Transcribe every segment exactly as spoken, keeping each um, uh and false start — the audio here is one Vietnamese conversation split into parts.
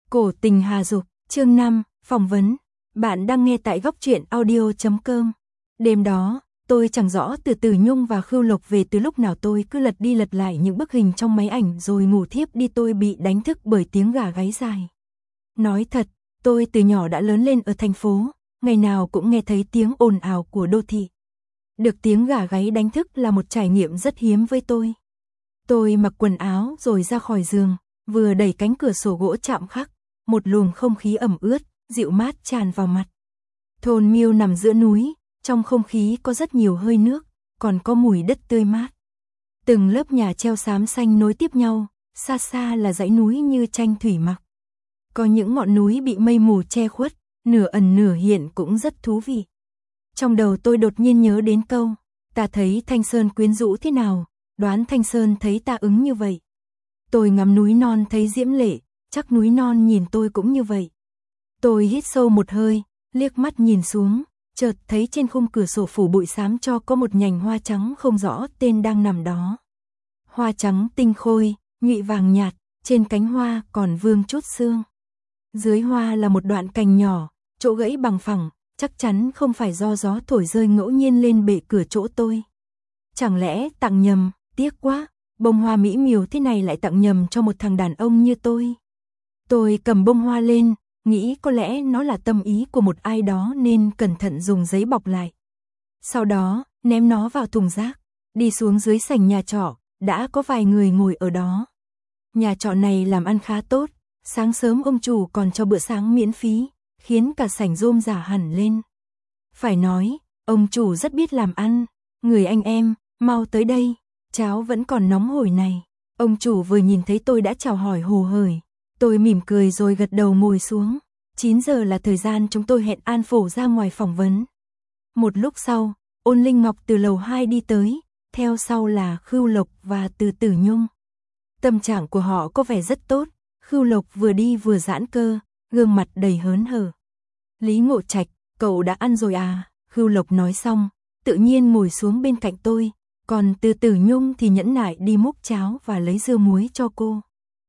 Cổ tình hà dục, chương năm, phỏng vấn. Bạn đang nghe tại góc truyện audio chấm com. Đêm đó, tôi chẳng rõ Từ Tử Nhung và Khưu Lộc về từ lúc nào, tôi cứ lật đi lật lại những bức hình trong máy ảnh rồi ngủ thiếp đi. Tôi bị đánh thức bởi tiếng gà gáy dài. Nói thật, tôi từ nhỏ đã lớn lên ở thành phố, ngày nào cũng nghe thấy tiếng ồn ào của đô thị. Được tiếng gà gáy đánh thức là một trải nghiệm rất hiếm với tôi. Tôi mặc quần áo rồi ra khỏi giường, vừa đẩy cánh cửa sổ gỗ chạm khắc, một luồng không khí ẩm ướt, dịu mát tràn vào mặt. Thôn Miêu nằm giữa núi, trong không khí có rất nhiều hơi nước, còn có mùi đất tươi mát. Từng lớp nhà treo xám xanh nối tiếp nhau, xa xa là dãy núi như tranh thủy mặc. Có những ngọn núi bị mây mù che khuất, nửa ẩn nửa hiện cũng rất thú vị. Trong đầu tôi đột nhiên nhớ đến câu, ta thấy Thanh Sơn quyến rũ thế nào, đoán Thanh Sơn thấy ta ứng như vậy. Tôi ngắm núi non thấy diễm lệ, chắc núi non nhìn tôi cũng như vậy. Tôi hít sâu một hơi, liếc mắt nhìn xuống, chợt thấy trên khung cửa sổ phủ bụi xám cho có một nhành hoa trắng không rõ tên đang nằm đó. Hoa trắng tinh khôi, nhụy vàng nhạt, trên cánh hoa còn vương chút sương. Dưới hoa là một đoạn cành nhỏ, chỗ gãy bằng phẳng, chắc chắn không phải do gió thổi rơi ngẫu nhiên lên bệ cửa chỗ tôi. Chẳng lẽ tặng nhầm, tiếc quá, bông hoa mỹ miều thế này lại tặng nhầm cho một thằng đàn ông như tôi. Tôi cầm bông hoa lên, nghĩ có lẽ nó là tâm ý của một ai đó nên cẩn thận dùng giấy bọc lại. Sau đó, ném nó vào thùng rác, đi xuống dưới sảnh nhà trọ, đã có vài người ngồi ở đó. Nhà trọ này làm ăn khá tốt, sáng sớm ông chủ còn cho bữa sáng miễn phí, khiến cả sảnh rôm rả hẳn lên. Phải nói, ông chủ rất biết làm ăn, người anh em, mau tới đây, cháo vẫn còn nóng hổi này. Ông chủ vừa nhìn thấy tôi đã chào hỏi hồ hởi. Tôi mỉm cười rồi gật đầu ngồi xuống. chín giờ là thời gian chúng tôi hẹn An Phổ ra ngoài phỏng vấn. Một lúc sau, Ôn Linh Ngọc từ lầu hai đi tới, theo sau là Khưu Lộc và Từ Tử Nhung. Tâm trạng của họ có vẻ rất tốt, Khưu Lộc vừa đi vừa giãn cơ, gương mặt đầy hớn hở. Lý Ngộ Trạch, cậu đã ăn rồi à? Khưu Lộc nói xong, tự nhiên ngồi xuống bên cạnh tôi, còn Từ Tử Nhung thì nhẫn nại đi múc cháo và lấy dưa muối cho cô.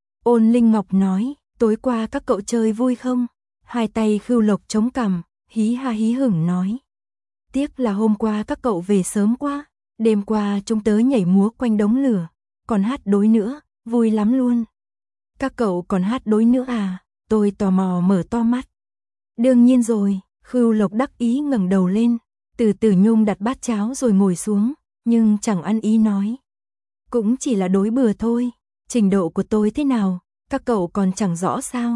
Ôn Linh Ngọc nói, tối qua các cậu chơi vui không? Hai tay Khưu Lộc chống cằm, hí ha hí hửng nói. Tiếc là hôm qua các cậu về sớm quá, đêm qua chúng tớ nhảy múa quanh đống lửa, còn hát đối nữa, vui lắm luôn. Các cậu còn hát đối nữa à? Tôi tò mò mở to mắt. Đương nhiên rồi, Khưu Lộc đắc ý ngẩng đầu lên, Từ Tử Nhung đặt bát cháo rồi ngồi xuống, nhưng chẳng ăn ý nói. Cũng chỉ là đối bừa thôi, trình độ của tôi thế nào, các cậu còn chẳng rõ sao?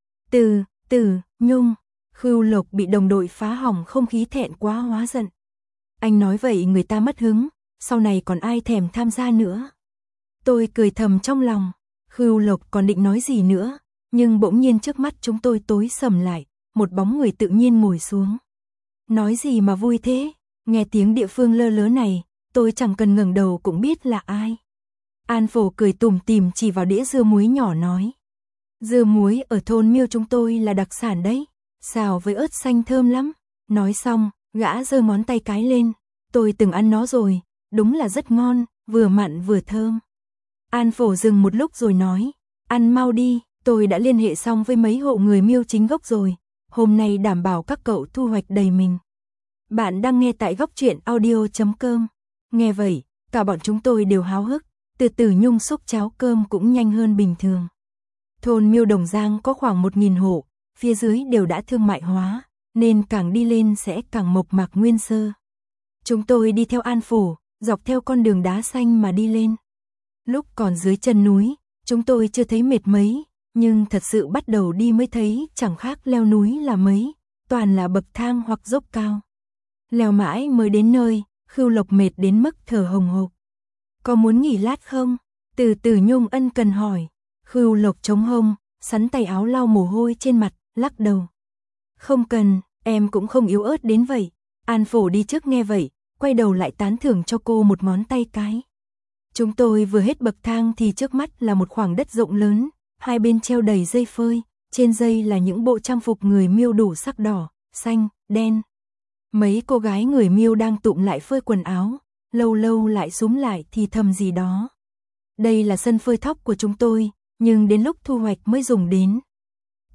Từ, Tử, Nhung, Khưu Lộc bị đồng đội phá hỏng không khí thẹn quá hóa giận. Anh nói vậy người ta mất hứng, sau này còn ai thèm tham gia nữa. Tôi cười thầm trong lòng, Khưu Lộc còn định nói gì nữa, nhưng bỗng nhiên trước mắt chúng tôi tối sầm lại, một bóng người tự nhiên ngồi xuống. Nói gì mà vui thế, nghe tiếng địa phương lơ lớ này, tôi chẳng cần ngẩng đầu cũng biết là ai. An Phổ cười tủm tỉm chỉ vào đĩa dưa muối nhỏ nói. Dưa muối ở thôn Miêu chúng tôi là đặc sản đấy, xào với ớt xanh thơm lắm. Nói xong, gã giơ ngón tay cái lên, tôi từng ăn nó rồi, đúng là rất ngon, vừa mặn vừa thơm. An Phổ dừng một lúc rồi nói, ăn mau đi, tôi đã liên hệ xong với mấy hộ người Miêu chính gốc rồi, hôm nay đảm bảo các cậu thu hoạch đầy mình. Bạn đang nghe tại góc truyện audio chấm com. Nghe vậy, cả bọn chúng tôi đều háo hức, Từ Tử Nhung xúc cháo cơm cũng nhanh hơn bình thường. Thôn Miêu Đồng Giang có khoảng một nghìn hộ, phía dưới đều đã thương mại hóa, nên càng đi lên sẽ càng mộc mạc nguyên sơ. Chúng tôi đi theo An Phổ, dọc theo con đường đá xanh mà đi lên. Lúc còn dưới chân núi, chúng tôi chưa thấy mệt mấy, nhưng thật sự bắt đầu đi mới thấy chẳng khác leo núi là mấy, toàn là bậc thang hoặc dốc cao. Leo mãi mới đến nơi, Khưu Lộc mệt đến mức thở hồng hộc. Có muốn nghỉ lát không? Từ Tử Nhung ân cần hỏi. Khưu Lộc chống hông, sắn tay áo lau mồ hôi trên mặt, lắc đầu. Không cần, em cũng không yếu ớt đến vậy. An Phổ đi trước nghe vậy, quay đầu lại tán thưởng cho cô một ngón tay cái. Chúng tôi vừa hết bậc thang thì trước mắt là một khoảng đất rộng lớn, hai bên treo đầy dây phơi, trên dây là những bộ trang phục người Miêu đủ sắc đỏ, xanh, đen. Mấy cô gái người Miêu đang tụm lại phơi quần áo, lâu lâu lại xúm lại thì thầm gì đó. Đây là sân phơi thóc của chúng tôi, nhưng đến lúc thu hoạch mới dùng đến.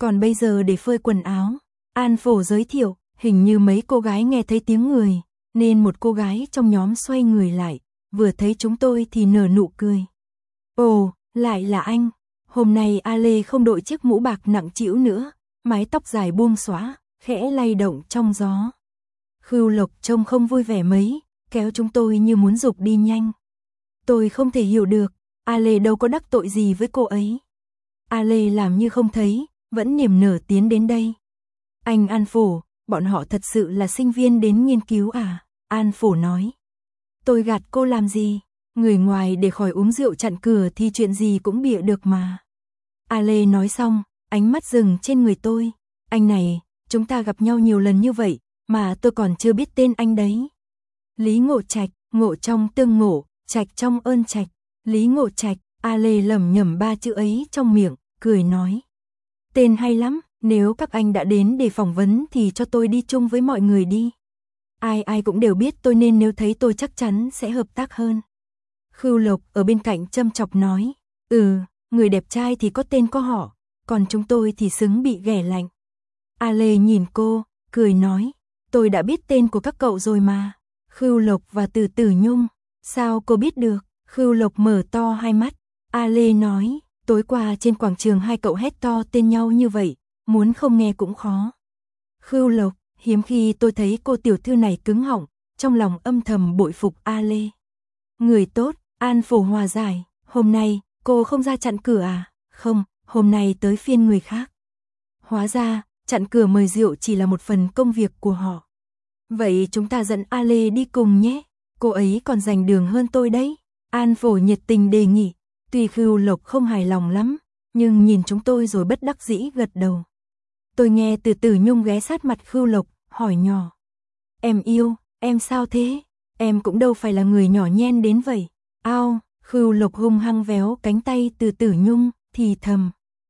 Còn bây giờ để phơi quần áo. An Phổ giới thiệu, hình như mấy cô gái nghe thấy tiếng người, nên một cô gái trong nhóm xoay người lại, vừa thấy chúng tôi thì nở nụ cười. Ồ, lại là anh. Hôm nay A Lê không đội chiếc mũ bạc nặng trĩu nữa, mái tóc dài buông xõa, khẽ lay động trong gió. Khưu Lộc trông không vui vẻ mấy, kéo chúng tôi như muốn giục đi nhanh. Tôi không thể hiểu được, A Lê đâu có đắc tội gì với cô ấy. A Lê làm như không thấy, vẫn niềm nở tiến đến đây. Anh An Phổ, bọn họ thật sự là sinh viên đến nghiên cứu à? An Phổ nói. Tôi gạt cô làm gì? Người ngoài để khỏi uống rượu chặn cửa thì chuyện gì cũng bịa được mà. A Lê nói xong, ánh mắt dừng trên người tôi. Anh này, chúng ta gặp nhau nhiều lần như vậy, mà tôi còn chưa biết tên anh đấy. Lý Ngộ Trạch, ngộ trong tương ngộ, trạch trong ơn trạch. Lý Ngộ Trạch, A Lê lẩm nhẩm ba chữ ấy trong miệng, cười nói. Tên hay lắm, nếu các anh đã đến để phỏng vấn thì cho tôi đi chung với mọi người đi. Ai ai cũng đều biết tôi nên nếu thấy tôi chắc chắn sẽ hợp tác hơn. Khưu Lộc ở bên cạnh châm chọc nói. Ừ, người đẹp trai thì có tên có họ, còn chúng tôi thì xứng bị ghẻ lạnh. A Lê nhìn cô, cười nói. Tôi đã biết tên của các cậu rồi mà. Khưu Lộc và Từ Tử Nhung. Sao cô biết được? Khưu Lộc mở to hai mắt. A Lê nói. Tối qua trên quảng trường hai cậu hét to tên nhau như vậy, muốn không nghe cũng khó. Khưu Lộc, hiếm khi tôi thấy cô tiểu thư này cứng họng, trong lòng âm thầm bội phục A Lê. Người tốt, An Phổ hòa giải, hôm nay, cô không ra chặn cửa à? Không, hôm nay tới phiên người khác. Hóa ra, chặn cửa mời rượu chỉ là một phần công việc của họ. Vậy chúng ta dẫn A Lê đi cùng nhé, cô ấy còn giành đường hơn tôi đấy. An Phổ nhiệt tình đề nghị, tuy Khưu Lộc không hài lòng lắm, nhưng nhìn chúng tôi rồi bất đắc dĩ gật đầu. Tôi nghe Từ Tử Nhung ghé sát mặt Khưu Lộc, hỏi nhỏ. Em yêu, em sao thế? Em cũng đâu phải là người nhỏ nhen đến vậy. Ao, Khưu Lộc hung hăng véo cánh tay Từ Tử Nhung, thì thầm.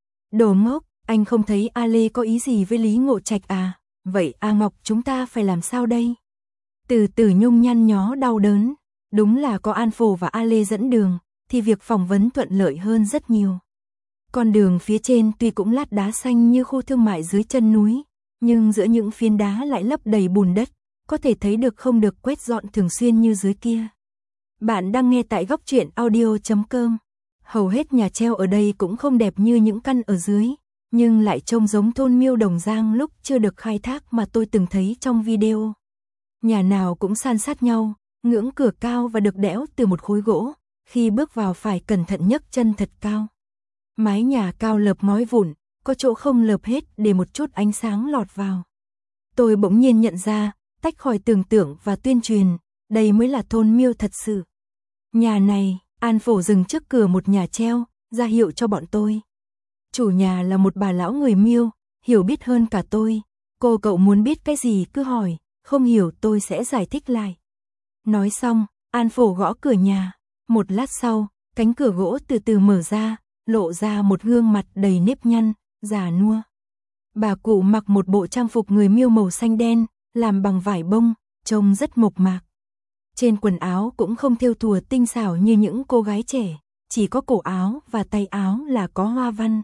Đồ ngốc, anh không thấy A Lê có ý gì với Lý Ngộ Trạch à? Vậy A Ngọc chúng ta phải làm sao đây? Từ Tử Nhung nhăn nhó đau đớn. Đúng là có An Phổ và A Lê dẫn đường, thì việc phỏng vấn thuận lợi hơn rất nhiều. Con đường phía trên tuy cũng lát đá xanh như khu thương mại dưới chân núi, nhưng giữa những phiến đá lại lấp đầy bùn đất, có thể thấy được không được quét dọn thường xuyên như dưới kia. Bạn đang nghe tại góc truyện audio chấm com. Hầu hết nhà treo ở đây cũng không đẹp như những căn ở dưới, nhưng lại trông giống thôn Miêu Đồng Giang lúc chưa được khai thác mà tôi từng thấy trong video. Nhà nào cũng san sát nhau, ngưỡng cửa cao và được đẽo từ một khối gỗ, khi bước vào phải cẩn thận nhấc chân thật cao. Mái nhà cao lợp ngói vụn, có chỗ không lợp hết để một chút ánh sáng lọt vào. Tôi bỗng nhiên nhận ra, tách khỏi tưởng tượng và tuyên truyền, đây mới là thôn Miêu thật sự. Nhà này, An Phổ dừng trước cửa một nhà treo, ra hiệu cho bọn tôi. Chủ nhà là một bà lão người Miêu, hiểu biết hơn cả tôi. Cô cậu muốn biết cái gì cứ hỏi, không hiểu tôi sẽ giải thích lại. Nói xong, An Phổ gõ cửa nhà. Một lát sau, cánh cửa gỗ từ từ mở ra, lộ ra một gương mặt đầy nếp nhăn, già nua. Bà cụ mặc một bộ trang phục người Miêu màu xanh đen, làm bằng vải bông, trông rất mộc mạc. Trên quần áo cũng không thêu thùa tinh xảo như những cô gái trẻ, chỉ có cổ áo và tay áo là có hoa văn.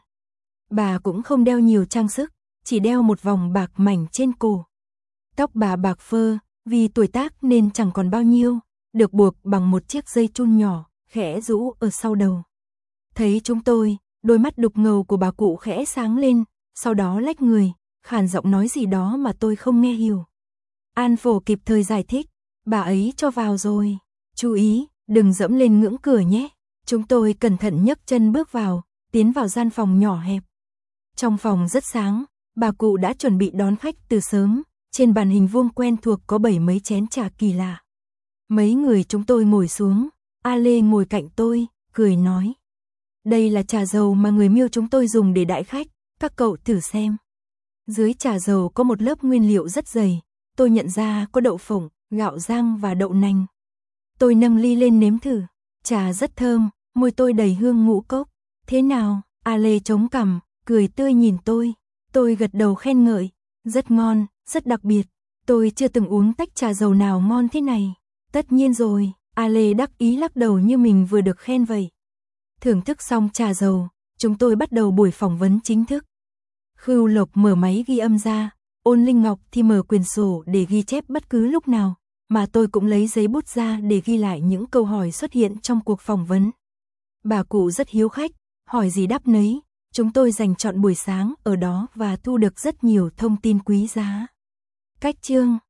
Bà cũng không đeo nhiều trang sức, chỉ đeo một vòng bạc mảnh trên cổ. Tóc bà bạc phơ, vì tuổi tác nên chẳng còn bao nhiêu, được buộc bằng một chiếc dây chun nhỏ, khẽ rũ ở sau đầu. Thấy chúng tôi, đôi mắt đục ngầu của bà cụ khẽ sáng lên, sau đó lách người, khàn giọng nói gì đó mà tôi không nghe hiểu. An Phổ kịp thời giải thích, bà ấy cho vào rồi. Chú ý, đừng dẫm lên ngưỡng cửa nhé. Chúng tôi cẩn thận nhấc chân bước vào, tiến vào gian phòng nhỏ hẹp. Trong phòng rất sáng, bà cụ đã chuẩn bị đón khách từ sớm, trên bàn hình vuông quen thuộc có bảy mấy chén trà kỳ lạ. Mấy người chúng tôi ngồi xuống, A Lê ngồi cạnh tôi, cười nói. Đây là trà dầu mà người Miêu chúng tôi dùng để đãi khách, các cậu thử xem. Dưới trà dầu có một lớp nguyên liệu rất dày, tôi nhận ra có đậu phộng, gạo rang và đậu nành. Tôi nâng ly lên nếm thử, trà rất thơm, môi tôi đầy hương ngũ cốc. Thế nào? A Lê chống cằm, cười tươi nhìn tôi. Tôi gật đầu khen ngợi, rất ngon, rất đặc biệt. Tôi chưa từng uống tách trà dầu nào ngon thế này. Tất nhiên rồi, A Lê đắc ý lắc đầu như mình vừa được khen vậy. Thưởng thức xong trà dầu, chúng tôi bắt đầu buổi phỏng vấn chính thức. Khưu Lộc mở máy ghi âm ra, Ôn Linh Ngọc thì mở quyển sổ để ghi chép bất cứ lúc nào, mà tôi cũng lấy giấy bút ra để ghi lại những câu hỏi xuất hiện trong cuộc phỏng vấn. Bà cụ rất hiếu khách, hỏi gì đáp nấy, chúng tôi dành trọn buổi sáng ở đó và thu được rất nhiều thông tin quý giá. Cách chương